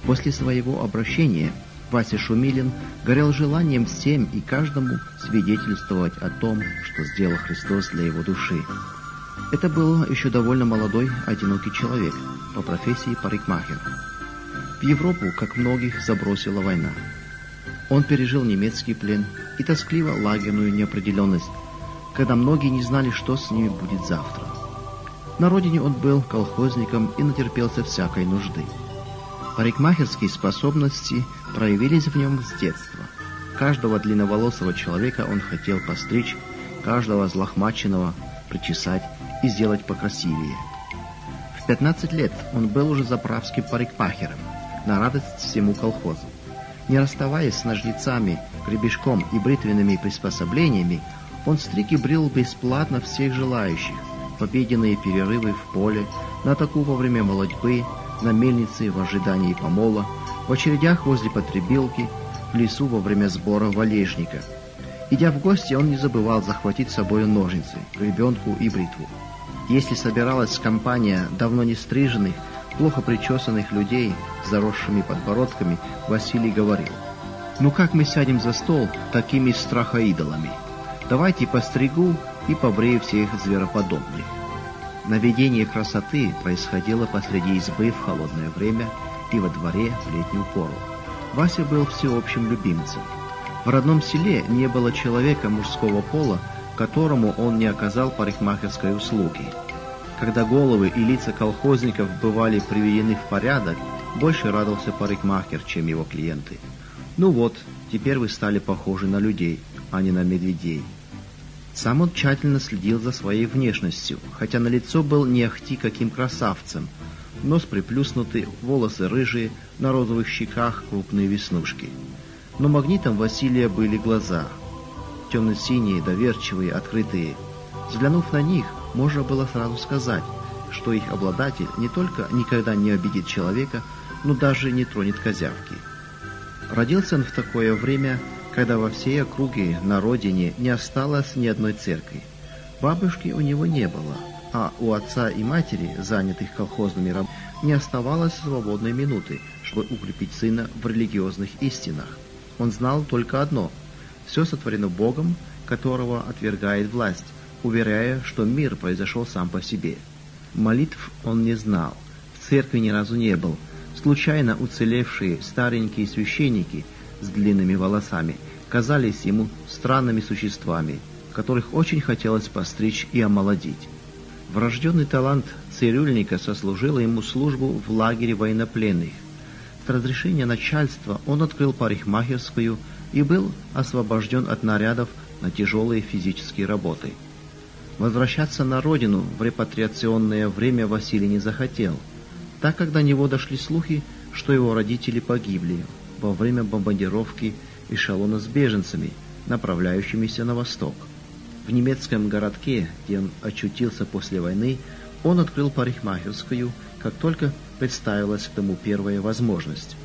После своего обращения Вася Шумилин горел желанием всем и каждому свидетельствовать о том, что сделал Христос для его души. Это был еще довольно молодой, одинокий человек, по профессии парикмахер. В Европу, как многих, забросила война. Он пережил немецкий плен и тоскливо лагерную неопределенность, когда многие не знали, что с ними будет завтра. На родине он был колхозником и натерпелся всякой нужды. Парикмахерские способности проявились в нем с детства. Каждого длинноволосого человека он хотел постричь, каждого взлохмаченного причесать и сделать покрасивее. В 15 лет он был уже заправским парикмахером, на радость всему колхозу. Не расставаясь с ножницами, гребешком и бритвенными приспособлениями, он стриг и брил бесплатно всех желающих, в обеденные перерывы в поле, на таку во время молодьбы, на мельнице в ожидании помола, в очередях возле потребилки, в лесу во время сбора валежника. Идя в гости, он не забывал захватить с собой ножницы, гребенку и бритву. Если собиралась компания давно не стриженных, плохо причесанных людей с заросшими подбородками, Василий говорил: «Ну как мы сядем за стол такими страхоидолами? Давайте постригу и побрею всех звероподобных». Наведение красоты происходило посреди избы в холодное время и во дворе в летнюю пору. Вася был всеобщим любимцем. В родном селе не было человека мужского пола, которому он не оказал парикмахерской услуги. Когда головы и лица колхозников бывали приведены в порядок, больше радовался парикмахер, чем его клиенты. «Ну вот, теперь вы стали похожи на людей, а не на медведей». Сам он тщательно следил за своей внешностью, хотя на лицо был не ахти каким красавцем. Нос приплюснутый, волосы рыжие, на розовых щеках крупные веснушки. Но магнитом Василия были глаза. Темно-синие, доверчивые, открытые. Взглянув на них, можно было сразу сказать, что их обладатель не только никогда не обидит человека, но даже не тронет козявки. Родился он в такое время, когда во всей округе на родине не осталось ни одной церкви. Бабушки у него не было, а у отца и матери, занятых колхозными работами, не оставалось свободной минуты, чтобы укрепить сына в религиозных истинах. Он знал только одно – все сотворено Богом, которого отвергает власть, уверяя, что мир произошел сам по себе. Молитв он не знал, в церкви ни разу не был. Случайно уцелевшие старенькие священники с длинными волосами казались ему странными существами, которых очень хотелось постричь и омолодить. Врожденный талант цирюльника сослужил ему службу в лагере военнопленных. С разрешения начальства он открыл парикмахерскую и был освобожден от нарядов на тяжелые физические работы. Возвращаться на родину в репатриационное время Василий не захотел, так как до него дошли слухи, что его родители погибли во время бомбардировки эшелона с беженцами, направляющимися на восток. В немецком городке, где он очутился после войны, он открыл парикмахерскую, как только представилась к тому первая возможность.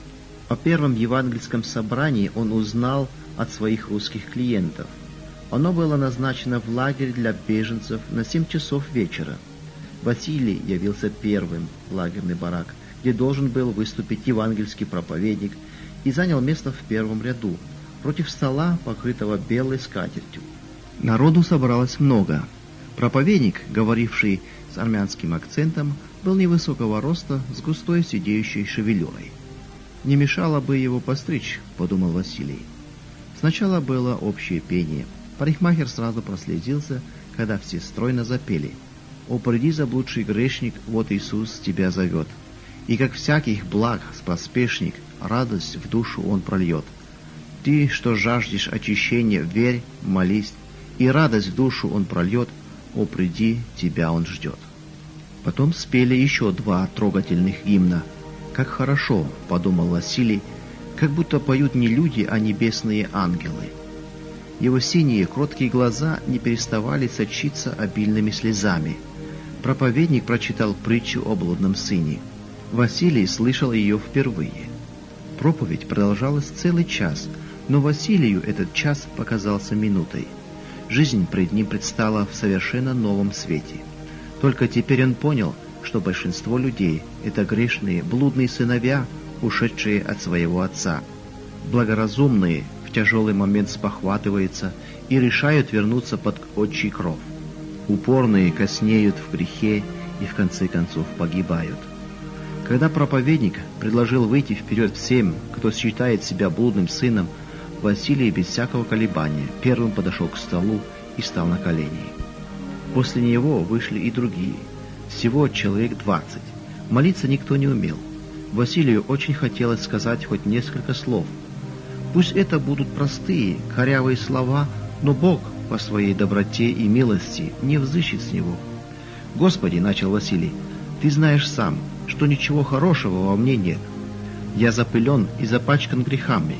О первом евангельском собрании он узнал от своих русских клиентов. Оно было назначено в лагерь для беженцев на 7 часов вечера. Василий явился первым в лагерный барак, где должен был выступить евангельский проповедник, и занял место в первом ряду, против стола, покрытого белой скатертью. Народу собралось много. Проповедник, говоривший с армянским акцентом, был невысокого роста, с густой сидеющей шевелюрой. «Не мешало бы его постричь», — подумал Василий. Сначала было общее пение. Парикмахер сразу прослезился, когда все стройно запели: «О, приди, заблудший грешник, вот Иисус тебя зовет. И как всяких благ поспешник, радость в душу он прольет. Ты, что жаждешь очищения, верь, молись, и радость в душу он прольет, о, приди, тебя он ждет». Потом спели еще 2 трогательных гимна. «Как хорошо», — подумал Василий, — «как будто поют не люди, а небесные ангелы». Его синие, кроткие глаза не переставали сочиться обильными слезами. Проповедник прочитал притчу о блудном сыне. Василий слышал ее впервые. Проповедь продолжалась целый час, но Василию этот час показался минутой. Жизнь пред ним предстала в совершенно новом свете. Только теперь он понял, что большинство людей — это грешные, блудные сыновья, ушедшие от своего отца. Благоразумные в тяжелый момент спохватываются и решают вернуться под отчий кров. Упорные коснеют в грехе и в конце концов погибают. Когда проповедник предложил выйти вперед всем, кто считает себя блудным сыном, Василий без всякого колебания первым подошел к столу и стал на колени. После него вышли и другие, всего человек 20. Молиться никто не умел. Василию очень хотелось сказать хоть несколько слов. Пусть это будут простые, корявые слова, но Бог по своей доброте и милости не взыщет с него. «Господи, — начал Василий, — Ты знаешь сам, что ничего хорошего во мне нет. Я запылен и запачкан грехами.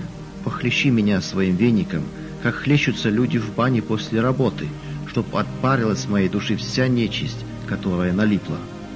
Похлещи меня своим веником, как хлещутся люди в бане после работы, чтоб отпарилась с моей души вся нечисть, которая налипла.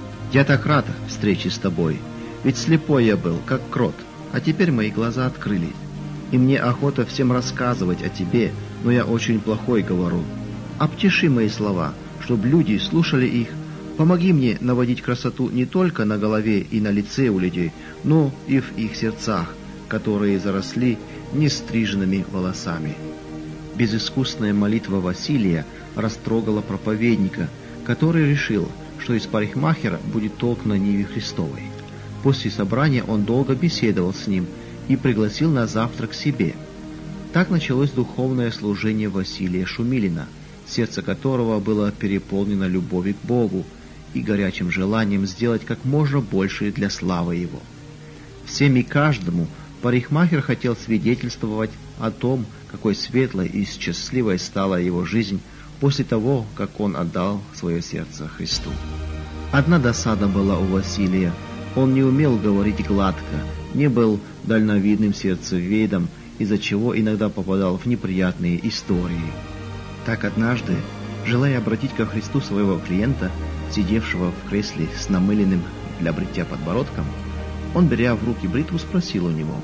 Я так рад встрече с тобой, ведь слепой я был, как крот, а теперь мои глаза открылись. И мне охота всем рассказывать о тебе, но я очень плохой говорю. Обтеши мои слова, чтобы люди слушали их. Помоги мне наводить красоту не только на голове и на лице у людей, но и в их сердцах, которые заросли нестриженными волосами». Безыскусная молитва Василия растрогала проповедника, который решил, что из парикмахера будет толк на Ниве Христовой. После собрания он долго беседовал с ним и пригласил на завтрак к себе. Так началось духовное служение Василия Шумилина, сердце которого было переполнено любовью к Богу и горячим желанием сделать как можно больше для славы Его. Всем и каждому парикмахер хотел свидетельствовать о том, какой светлой и счастливой стала его жизнь после того, как он отдал свое сердце Христу. Одна досада была у Василия. Он не умел говорить гладко, не был дальновидным сердцеведом, из-за чего иногда попадал в неприятные истории. Так однажды, желая обратить ко Христу своего клиента, сидевшего в кресле с намыленным для бритья подбородком, он, беря в руки бритву, спросил у него: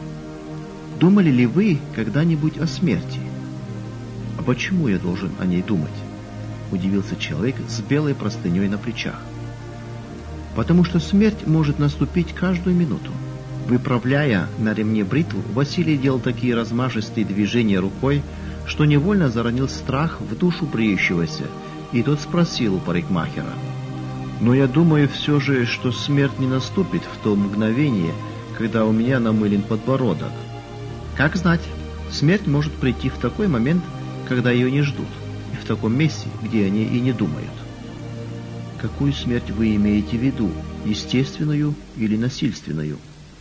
«Думали ли вы когда-нибудь о смерти?» «А почему я должен о ней думать?» — удивился человек с белой простыней на плечах. «Потому что смерть может наступить каждую минуту». Выправляя на ремне бритву, Василий делал такие размашистые движения рукой, что невольно заронил страх в душу бреющегося, и тот спросил у парикмахера: «Но я думаю все же, что смерть не наступит в то мгновение, когда у меня намылен подбородок». «Как знать, смерть может прийти в такой момент, когда ее не ждут, и в таком месте, где они и не думают». «Какую смерть вы имеете в виду, естественную или насильственную?»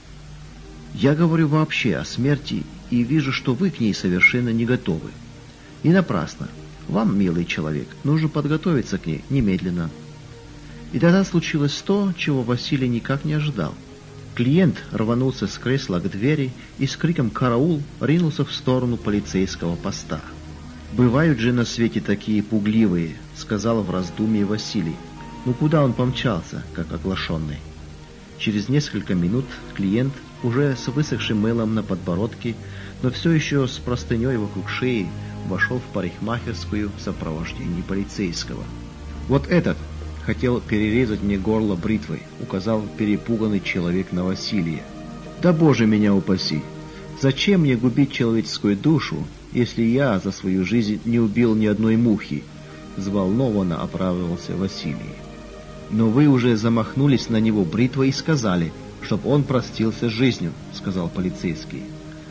«Я говорю вообще о смерти и вижу, что вы к ней совершенно не готовы. И напрасно. Вам, милый человек, нужно подготовиться к ней немедленно». И тогда случилось то, чего Василий никак не ожидал. Клиент рванулся с кресла к двери и с криком «Караул!» ринулся в сторону полицейского поста. «Бывают же на свете такие пугливые», — сказал в раздумье Василий. «Ну куда он помчался, как оглашенный?» Через несколько минут клиент, уже с высохшим мылом на подбородке, но все еще с простыней вокруг шеи, вошел в парикмахерскую в сопровождении полицейского. «Вот этот хотел перерезать мне горло бритвой», — указал перепуганный человек на Василия. «Да Боже меня упаси! Зачем мне губить человеческую душу, если я за свою жизнь не убил ни одной мухи?» — взволнованно оправдывался Василий. «Но вы уже замахнулись на него бритвой и сказали, чтоб он простился с жизнью», — сказал полицейский.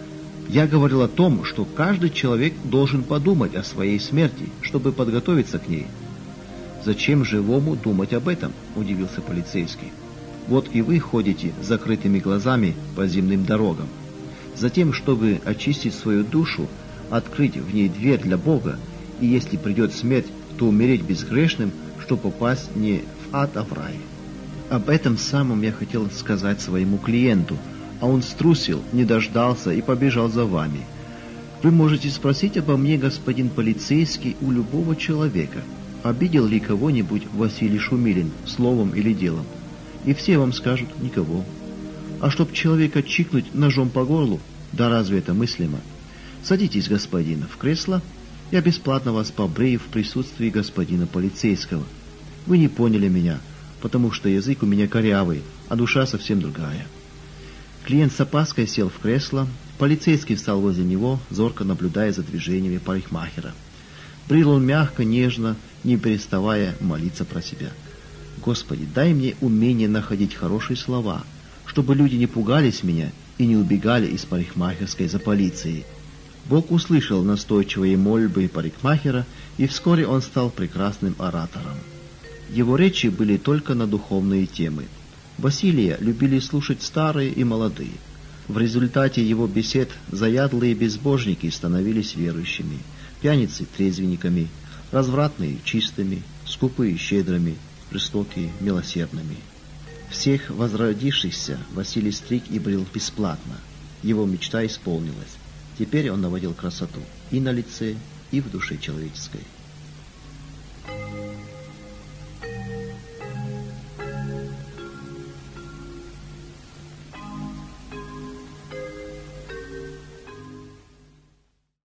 «Я говорил о том, что каждый человек должен подумать о своей смерти, чтобы подготовиться к ней». «Зачем живому думать об этом?» — удивился полицейский. «Вот и вы ходите с закрытыми глазами по земным дорогам. Затем, чтобы очистить свою душу, открыть в ней дверь для Бога, и если придет смерть, то умереть безгрешным, чтобы попасть не в ад, а в рай. Об этом самом я хотел сказать своему клиенту, а он струсил, не дождался и побежал за вами. Вы можете спросить обо мне, господин полицейский, у любого человека, обидел ли кого-нибудь Василий Шумилин словом или делом, и все вам скажут: никого. А чтоб человека чикнуть ножом по горлу, да разве это мыслимо? Садитесь, господин, в кресло, я бесплатно вас побрею в присутствии господина полицейского. Вы не поняли меня, потому что язык у меня корявый, а душа совсем другая». Клиент с опаской сел в кресло, полицейский встал возле него, зорко наблюдая за движениями парикмахера. Брил он мягко, нежно, не переставая молиться про себя. «Господи, дай мне умение находить хорошие слова, чтобы люди не пугались меня и не убегали из парикмахерской за полицией». Бог услышал настойчивые мольбы парикмахера, и вскоре он стал прекрасным оратором. Его речи были только на духовные темы. Василия любили слушать старые и молодые. В результате его бесед заядлые безбожники становились верующими, пьяницы – трезвенниками, развратные – чистыми, скупые – щедрыми, жестокие – милосердными. Всех возродившихся Василий стриг и брил бесплатно. Его мечта исполнилась. Теперь он наводил красоту и на лице, и в душе человеческой.